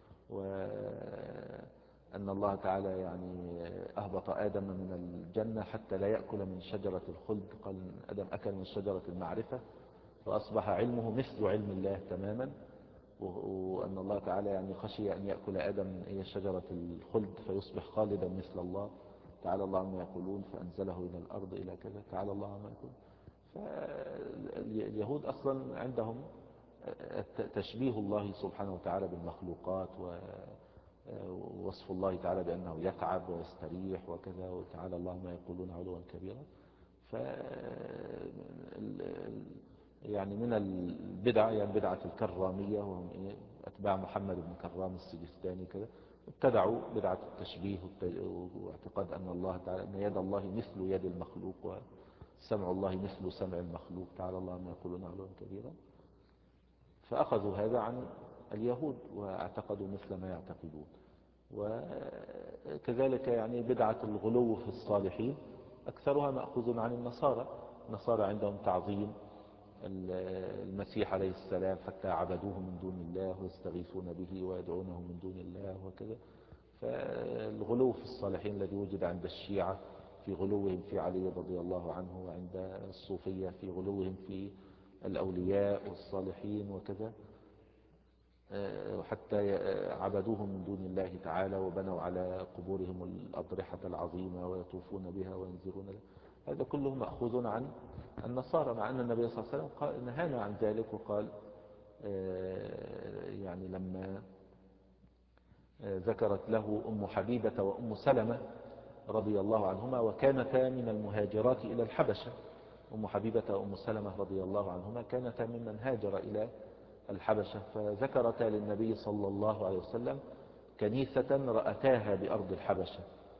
وأن الله تعالى يعني أهبط آدم من الجنة حتى لا يأكل من شجرة الخلد، قال آدم أكل من شجرة المعرفة فأصبح علمه مثل علم الله تماما، وأن الله تعالى يعني خشي أن يأكل آدم هي شجرة الخلد فيصبح خالدا مثل الله، تعالى الله عما يقولون، فأنزله إلى الأرض إلى كذا، تعالى الله عما يقولون. فاليهود أصلا عندهم تشبيه الله سبحانه وتعالى بالمخلوقات، ووصف الله تعالى بأنه يتعب ويستريح وكذا، وتعالى الله ما يقولون علوا كبيرا. ف يعني من البدع يعني بدعة الكرامية، وهم إيه أتباع محمد بن كرام السجستاني كذا، ابتدعوا بدعة التشبيه واعتقاد أن الله تعالى أن يد الله مثل يد المخلوق، وسمع الله مثل سمع المخلوق، تعالى الله ما يقولون علوا كبيرا. فأخذوا هذا عن اليهود واعتقدوا مثل ما يعتقدون. وكذلك يعني بدعة الغلو في الصالحين أكثرها مأخوذ عن النصارى. النصارى عندهم تعظيم المسيح عليه السلام حتى عبدوه من دون الله ويستغيثون به ويدعونه من دون الله وكذا. فالغلو في الصالحين الذي وجد عند الشيعة في غلوهم في علي رضي الله عنه، وعند الصوفية في غلوهم في الأولياء والصالحين وكذا، وحتى عبدوهم من دون الله تعالى وبنوا على قبورهم الأضرحة العظيمة ويطوفون بها وينذرون لها. هذا كله مأخوذ عن النصارى، مع أن النبي صلى الله عليه وسلم قال نهانا عن ذلك، وقال يعني لما ذكرت له أم حبيبة وأم سلمة رضي الله عنهما وكانتا من المهاجرات إلى الحبشة. أم حبيبة وأم سلمة رضي الله عنهما كانتا ممن هاجر إلى الحبشة، فذكرتا للنبي صلى الله عليه وسلم كنيسة رأتاها بأرض الحبشة،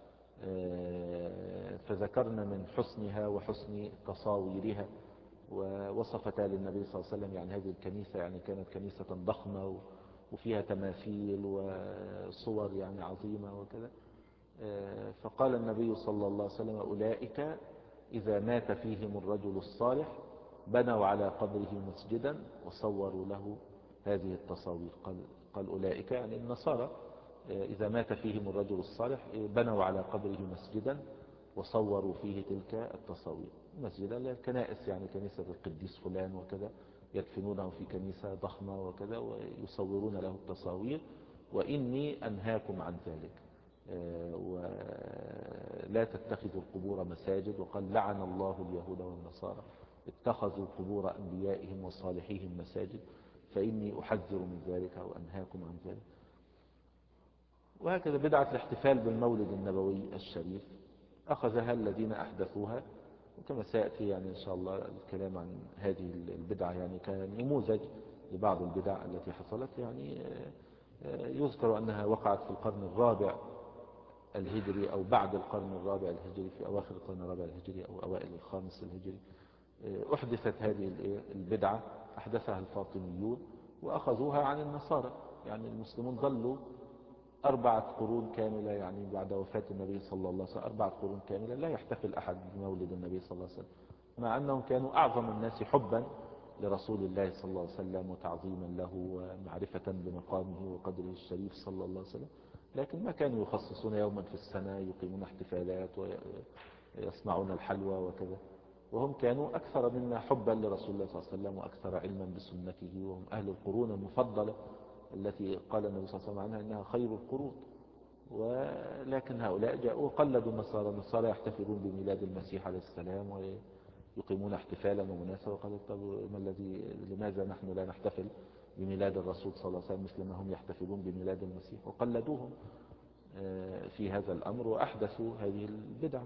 فذكرنا من حسنها وحسن تصاويرها، ووصفتا للنبي صلى الله عليه وسلم يعني هذه الكنيسة يعني كانت كنيسة ضخمة وفيها تماثيل وصور يعني عظيمة وكذا. فقال النبي صلى الله عليه وسلم أولئك إذا مات فيهم الرجل الصالح بنوا على قبره مسجدا وصوروا له هذه التصاوير. قال, قال أولئك يعني النصارى إذا مات فيهم الرجل الصالح بنوا على قبره مسجدا وصوروا فيه تلك التصاوير. مسجدا للكنائس، يعني كنيسة القديس فلان وكذا، يدفنونه في كنيسة ضخمة وكذا ويصورون له التصاوير. وإني أنهاكم عن ذلك، ولا تتخذوا القبور مساجد. وقال لعن الله اليهود والنصارى اتخذوا قبور أنبيائهم وصالحيهم مساجد، فإني أحذر من ذلك وأنهاكم عن ذلك. وهكذا بدعة الاحتفال بالمولد النبوي الشريف أخذها الذين أحدثوها، وكما سيأتي يعني إن شاء الله الكلام عن هذه البدعة يعني كنموذج لبعض البدع التي حصلت. يعني يذكر أنها وقعت في القرن الرابع الهجري أو بعد القرن الرابع الهجري، في أواخر القرن الرابع الهجري أو أوائل الخامس الهجري أحدثت هذه البدعة. أحدثها الفاطميون وأخذوها عن النصارى. يعني المسلمون ظلوا أربعة قرون كاملة، يعني بعد وفاة النبي صلى الله عليه وسلم أربعة قرون كاملة لا يحتفل أحد بمولد النبي صلى الله عليه وسلم، مع أنهم كانوا أعظم الناس حبا لرسول الله صلى الله عليه وسلم وتعظيما له ومعرفة بمقامه وقدره الشريف صلى الله عليه وسلم. لكن ما كانوا يخصصون يوما في السنة يقيمون احتفالات ويصنعون الحلوى وكذا، وهم كانوا أكثر منا حبا لرسول الله صلى الله عليه وسلم وأكثر علما بسنته، وهم أهل القرون المفضلة التي قال النبي صلى الله عليه وسلم عنها إنها خير القرون. ولكن هؤلاء جاءوا وقلدوا النصارى. النصارى يحتفلون بميلاد المسيح عليه السلام ويقيمون احتفالا ومناسبة، وقالوا طب ما الذي لماذا نحن لا نحتفل بميلاد الرسول صلى الله عليه وسلم مثل ما هم يحتفلون بميلاد المسيح، وقلدوهم في هذا الأمر وأحدثوا هذه البدع.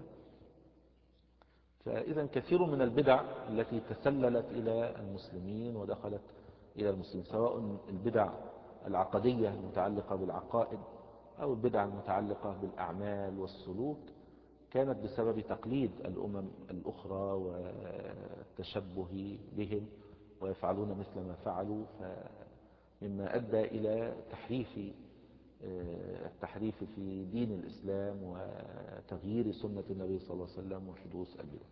فإذا كثير من البدع التي تسللت إلى المسلمين ودخلت إلى المسلمين، سواء البدع العقدية المتعلقة بالعقائد أو البدع المتعلقة بالأعمال والسلوك، كانت بسبب تقليد الأمم الأخرى والتشبه بهم ويفعلون مثل ما فعلوا، مما أدى إلى تحريف التحريف في دين الإسلام وتغيير سنة النبي صلى الله عليه وسلم وحدوث البدع.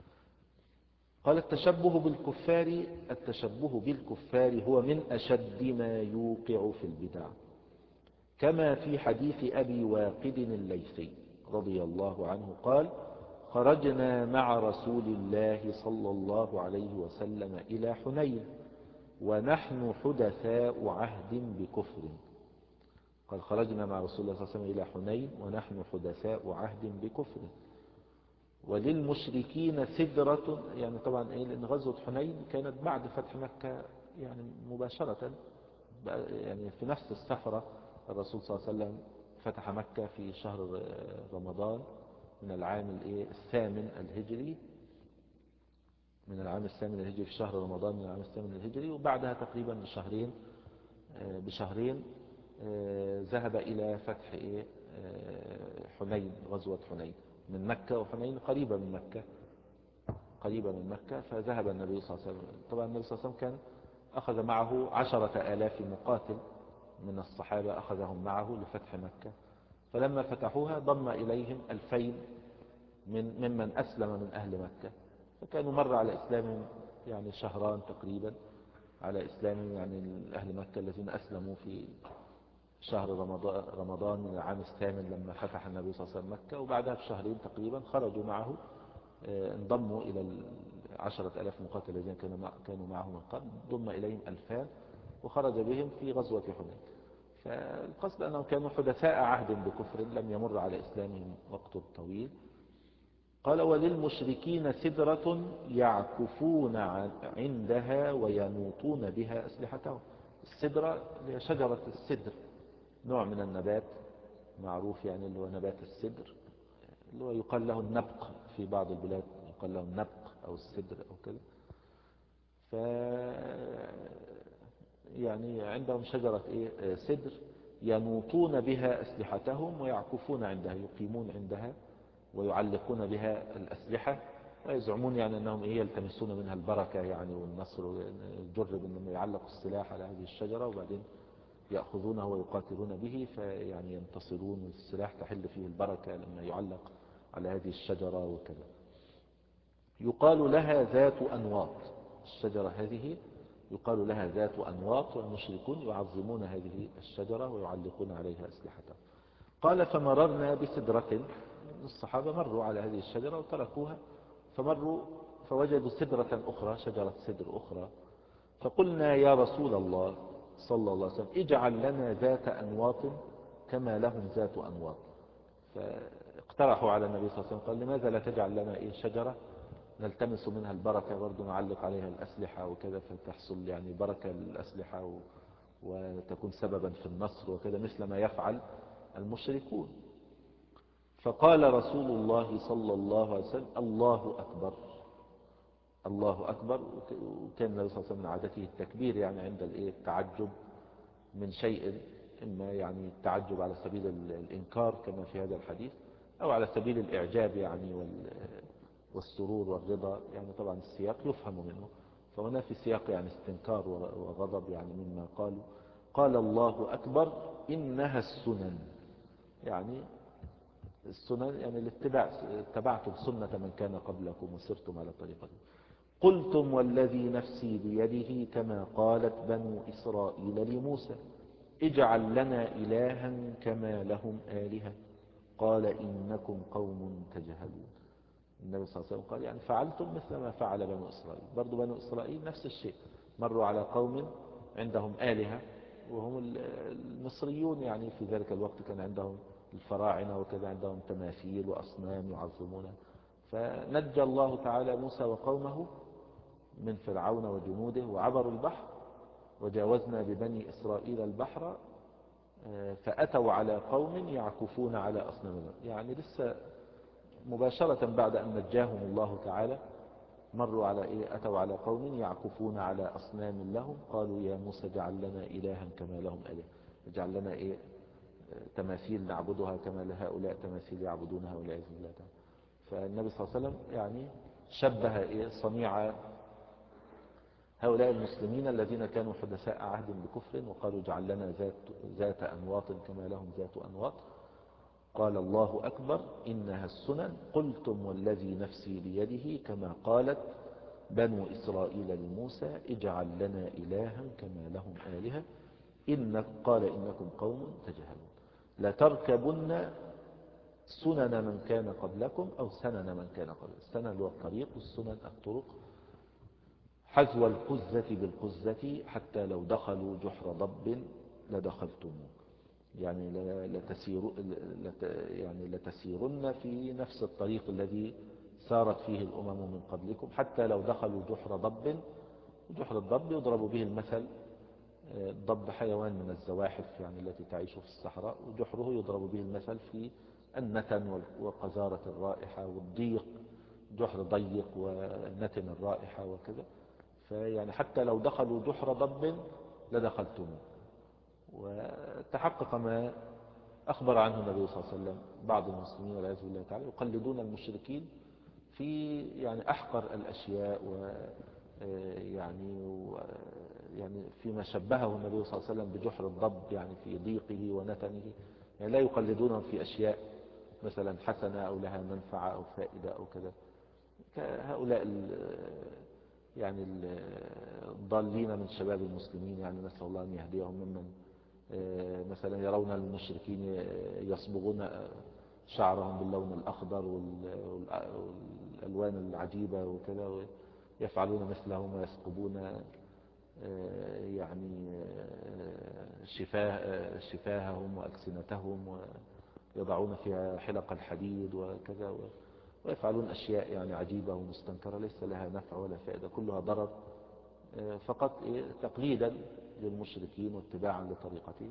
قال التشبه بالكفار التشبه بالكفار هو من أشد ما يوقع في البدع، كما في حديث أبي واقد الليثي رضي الله عنه قال: خرجنا مع رسول الله صلى الله عليه وسلم إلى حنين ونحن حدثاء عهد بكفر. قال خرجنا مع رسول الله صلى الله عليه وسلم إلى حنين ونحن حدثاء عهد بكفر وللمشركين سدرة. يعني طبعا إيه، لأن غزوة حنين كانت بعد فتح مكة يعني مباشرة، يعني في نفس السفرة الرسول صلى الله عليه وسلم فتح مكة في شهر رمضان من العام الثامن الهجري من العام الثامن الهجري في شهر رمضان من العام الثامن الهجري، وبعدها تقريبا بشهرين بشهرين ذهب إلى فتح حنين، غزوة حنين من مكة، وحنين قريبة من مكة قريبة من مكة فذهب النبي صلى الله عليه وسلم. طبعا النبي صلى الله عليه وسلم كان أخذ معه عشرة آلاف مقاتل من الصحابة، أخذهم معه لفتح مكة، فلما فتحوها ضم إليهم ألفين من ممن أسلم من أهل مكة، فكانوا مر على إسلامهم يعني شهران تقريبا على إسلامهم، يعني أهل مكة الذين أسلموا في شهر رمضان, رمضان من العام الثامن لما فتح النبي صلى الله عليه وسلم مكة، وبعدها بشهرين تقريبا خرجوا معه، انضموا إلى العشرة ألاف مقاتل الذين كانوا معه من قبل، ضم إليهم ألفان وخرج بهم في غزوة حنين. فالقصد أنهم كانوا حدثاء عهد بكفر لم يمر على إسلامهم وقت طويل. قال وللمشركين سدرة يعكفون عندها وينوطون بها أسلحتهم. السدرة هي شجرة السدر، نوع من النبات معروف يعني اللي هو نبات السدر، اللي هو يقال له النبق في بعض البلاد، يقال له النبق أو السدر أو كذا. ف يعني عندهم شجرة إيه؟ سدر ينوطون بها أسلحتهم ويعكفون عندها، يقيمون عندها ويعلقون بها الأسلحة، ويزعمون يعني أنهم إيه يلتمسون منها البركة يعني والنصر. جرب أنهم يعلقوا السلاح على هذه الشجرة وبعدين يأخذونه ويقاتلون به فيعني ينتصرون، السلاح تحل فيه البركة لما يعلق على هذه الشجرة وكذا. يقال لها ذات أنواط، الشجرة هذه يقال لها ذات أنواط، والمشركون يعظمون هذه الشجرة ويعلقون عليها أسلحتهم. قال فمررنا بسدرة، الصحابة مروا على هذه الشجرة وتركوها، فمروا فوجدوا سدرة أخرى، شجرة سدر أخرى، فقلنا يا رسول الله صلى الله عليه وسلم اجعل لنا ذات أنواط كما لهم ذات أنواط. فاقترحوا على النبي صلى الله عليه وسلم، قال لماذا لا تجعل لنا إيه شجرة نلتمس منها البركة، برضو نعلق عليها الأسلحة وكذا، فتحصل يعني بركة للأسلحة و... وتكون سببا في النصر وكذا، مثل ما يفعل المشركون. فقال رسول الله صلى الله عليه وسلم الله أكبر، الله أكبر. وكان النبي صلى الله عليه وسلم من عادته التكبير يعني عند التعجب من شيء، إما يعني التعجب على سبيل الإنكار كما في هذا الحديث، أو على سبيل الإعجاب يعني والسرور والرضا، يعني طبعا السياق يفهم منه، فهنا في سياق يعني استنكار وغضب يعني مما قالوا. قال الله أكبر إنها السنن، يعني السنن يعني الاتباع، اتبعتم سنة من كان قبلكم وسرتم على طريقته. قلتم والذي نفسي بيده كما قالت بنو إسرائيل لموسى اجعل لنا إلها كما لهم آلهة قال إنكم قوم تجهلون. النبي صلى الله عليه وسلم قال يعني فعلتم مثل ما فعل بنو إسرائيل. برضو بنو إسرائيل نفس الشيء، مروا على قوم عندهم آلهة، وهم المصريون يعني في ذلك الوقت كان عندهم الفراعنة وكذا، عندهم تماثيل وأصنام يعظمونها. فنجى الله تعالى موسى وقومه من فرعون وجنوده وعبروا البحر، وجاوزنا ببني إسرائيل البحر فأتوا على قوم يعكفون على أصنام، يعني لسه مباشرة بعد أن نجاهم الله تعالى مروا على إيه؟ أتوا على قوم يعكفون على أصنام لهم قالوا يا موسى اجعل لنا إلها كما لهم آلهة، اجعل لنا إيه تماثيل نعبدها كما لهؤلاء تماثيل يعبدونها والعياذ بالله. فالنبي صلى الله عليه وسلم يعني شبه إيه صنيع هؤلاء المسلمين الذين كانوا حدثاء عهد بكفر وقالوا اجعل لنا ذات, ذات أنواط كما لهم ذات أنواط. قال الله أكبر إنها السنن قلتم والذي نفسي بيده كما قالت بنو إسرائيل لموسى اجعل لنا إلها كما لهم آلهة إن قال إنكم قوم تجهلون لتركبن سنن من كان قبلكم أو سنن من كان قبل. السنن هو الطريق، والسنن الطرق، حذو القزة بالقزة حتى لو دخلوا جحر ضب لدخلتموه، يعني لتسير يعني لتسيرن في نفس الطريق الذي سارت فيه الأمم من قبلكم حتى لو دخلوا جحر ضب. جحر الضب يضرب به المثل، الضب حيوان من الزواحف يعني التي تعيش في الصحراء، وجحره يضرب به المثل في النتن وقذارة الرائحة والضيق، جحر ضيق ونتن الرائحة وكذا. فيعني حتى لو دخلوا جحر ضب لدخلتموه. وتحقق ما أخبر عنه النبي صلى الله عليه وسلم، بعض المسلمين والعياذ بالله تعالى يقلدون المشركين في يعني أحقر الأشياء، و يعني يعني فيما شبهه النبي صلى الله عليه وسلم بجحر الضب يعني في ضيقه ونتنه، يعني لا يقلدونهم في أشياء مثلا حسنة أو لها منفعة أو فائدة أو كذا، كهؤلاء يعني الضالين من شباب المسلمين، يعني نسأل الله أن يهديهم، ممن مثلا يرون المشركين يصبغون شعرهم باللون الأخضر والألوان العجيبة وكذا، ويفعلون مثلهم ويسقبون يعني شفاه شفاههم وألسنتهم ويضعون فيها حلق الحديد وكذا، ويفعلون أشياء يعني عجيبة ومستنكرة ليس لها نفع ولا فائدة، كلها ضرر فقط تقليدا للمشركين واتباعا لطريقتهم.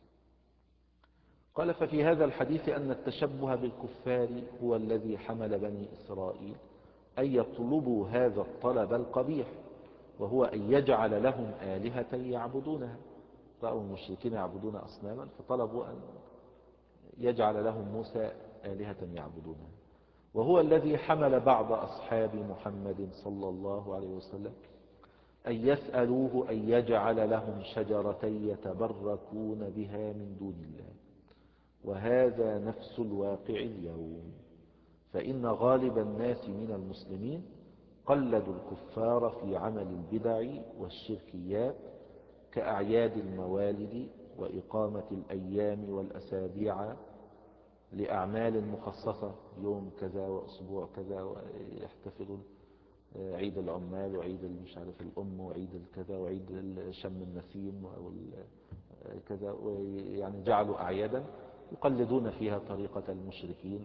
قال ففي هذا الحديث أن التشبه بالكفار هو الذي حمل بني إسرائيل أن يطلبوا هذا الطلب القبيح، وهو أن يجعل لهم آلهة يعبدونها. رأوا المشركين يعبدون أصناما فطلبوا أن يجعل لهم موسى آلهة يعبدونها، وهو الذي حمل بعض أصحاب محمد صلى الله عليه وسلم أن يسألوه أن يجعل لهم شجرة يتبركون بها من دون الله. وهذا نفس الواقع اليوم، فإن غالب الناس من المسلمين قلدوا الكفار في عمل البدع والشركيات كأعياد الموالد وإقامة الأيام والأسابيع لأعمال مخصصة، يوم كذا وأسبوع كذا، ويحتفلون عيد العمال وعيد مش عارف الأم وعيد الكذا وعيد شم النسيم كذا، ويعني جعلوا أعيادا يقلدون فيها طريقة المشركين،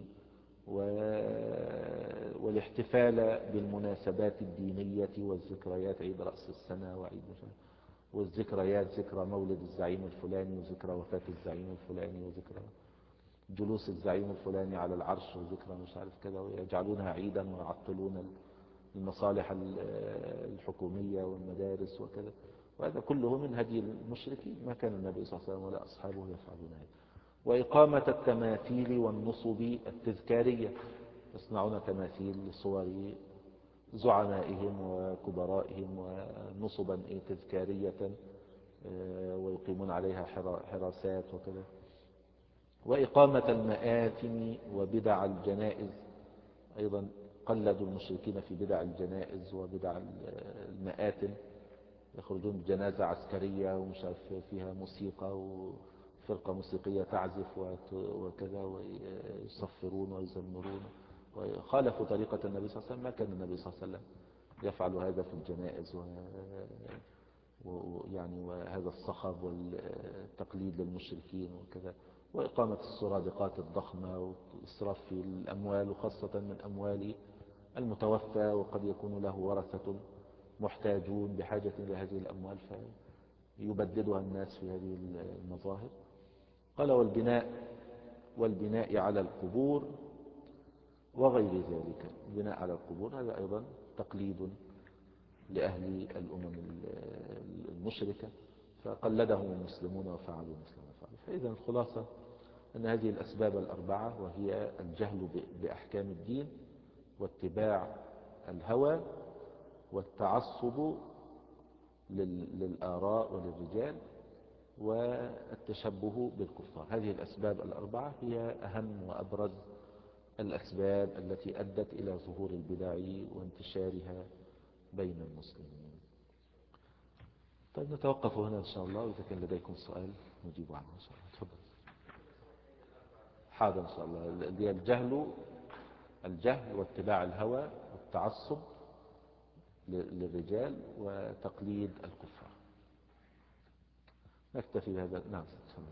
والاحتفال بالمناسبات الدينية والذكريات، عيد رأس السنة وعيد والذكريات، ذكرى مولد الزعيم الفلاني وذكرى وفاة الزعيم الفلاني وذكرى جلوس الزعيم الفلاني على العرش وذكرى مش عارف كذا، ويجعلونها عيدا ويعطلون المصالح الحكومية والمدارس وكذا. وهذا كله من هدي المشركين، ما كان النبي صلى الله عليه وسلم ولا أصحابه يفعلون هذا. وإقامة التماثيل والنصب التذكارية، يصنعون تماثيل لصور زعمائهم وكبرائهم ونصبا تذكارية ويقيمون عليها حراسات وكذا. وإقامة المآتم وبدع الجنائز، أيضا قلدوا المشركين في بدع الجنائز وبدع المآتم، يخرجون بجنازة عسكرية ومش عارف فيها موسيقى وفرقة موسيقية تعزف وكذا، ويصفرون ويزمرون، وخالفوا طريقة النبي صلى الله عليه وسلم. ما كان النبي صلى الله عليه وسلم يفعل هذا في الجنائز، ويعني وهذا الصخب والتقليد للمشركين وكذا. وإقامة السرادقات الضخمة والإسراف في الأموال، وخاصة من أموال المتوفى، وقد يكون له ورثة محتاجون بحاجة إلى هذه الأموال فيبددها الناس في هذه المظاهر. قال والبناء والبناء على القبور وغير ذلك. البناء على القبور هذا أيضا تقليد لأهل الأمم المشركة، فقلدهم المسلمون وفعلوا مثل ما فعلوا. فإذا الخلاصة أن هذه الأسباب الأربعة، وهي الجهل بأحكام الدين، واتباع الهوى، والتعصب للآراء وللرجال، والتشبه بالكفار، هذه الأسباب الأربعة هي أهم وأبرز الأسباب التي أدت إلى ظهور البدع وانتشارها بين المسلمين. طيب نتوقف هنا إن شاء الله، وإذا كان لديكم سؤال نجيب عنه إن شاء الله. تفضل. حاضر إن شاء الله. اللي الجهل الجهل واتباع الهوى والتعصب للرجال وتقليد الكفار. نكتفي بهذا. نعم تفضل.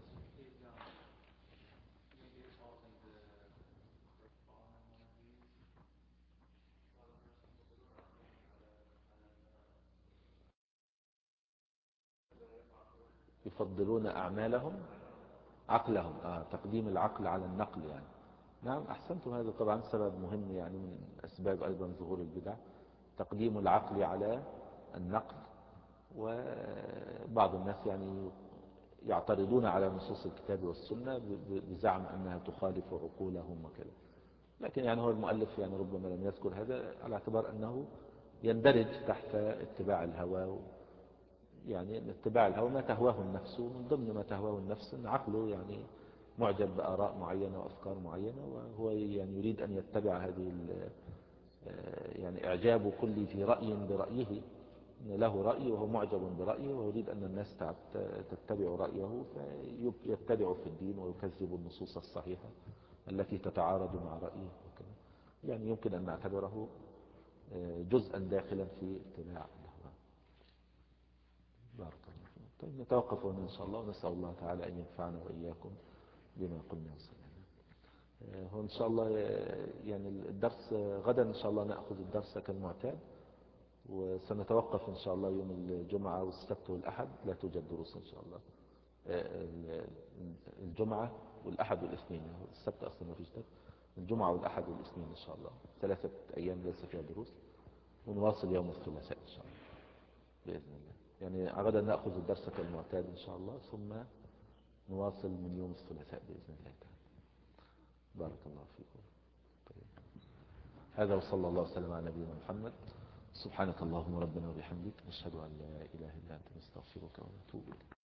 يفضلون أعمالهم عقلهم، آه تقديم العقل على النقل يعني. نعم أحسنتم، هذا طبعا سبب مهم يعني من أسباب أيضا ظهور البدع، تقديم العقل على النقل. وبعض الناس يعني يعترضون على نصوص الكتاب والسنة بزعم أنها تخالف عقولهم وكذا، لكن يعني هو المؤلف يعني ربما لم يذكر هذا على اعتبار أنه يندرج تحت اتباع الهوى. يعني اتباع الهوى ما تهواه النفس، ومن ضمن ما تهواه النفس أن عقله يعني معجب بآراء معينة وأفكار معينة، وهو يعني يريد أن يتبع هذه يعني إعجاب كل ذي رأي برأيه، له رأي وهو معجب برأيه ويريد أن الناس تتبع رأيه، فيتبع في الدين ويكذب النصوص الصحيحة التي تتعارض مع رأيه وكذا. يعني يمكن أن نعتبره جزءا داخلا في اتباع الهوى. بارك الله فيكم. طيب نتوقف هنا إن شاء الله، ونسأل الله تعالى أن ينفعنا وإياكم بما قلنا وسمعنا. هو إن شاء الله يعني الدرس غدا إن شاء الله نأخذ الدرس كالمعتاد، وسنتوقف إن شاء الله يوم الجمعة والسبت والأحد، لا توجد دروس إن شاء الله. الجمعة والأحد والاثنين، السبت أصلا ما فيش درس، الجمعة والأحد والاثنين إن شاء الله ثلاثة أيام ليس فيها دروس، ونواصل يوم الثلاثاء إن شاء الله بإذن الله. يعني غدا نأخذ الدرس كالمعتاد إن شاء الله، ثم نواصل من يوم الثلاثاء بإذن الله تعالى. بارك الله فيكم. طيب. هذا وصلى الله وسلم على نبينا محمد. سبحانك اللهم ربنا وبحمدك، نشهد أن لا إله إلا أنت، نستغفرك ونتوب إليك.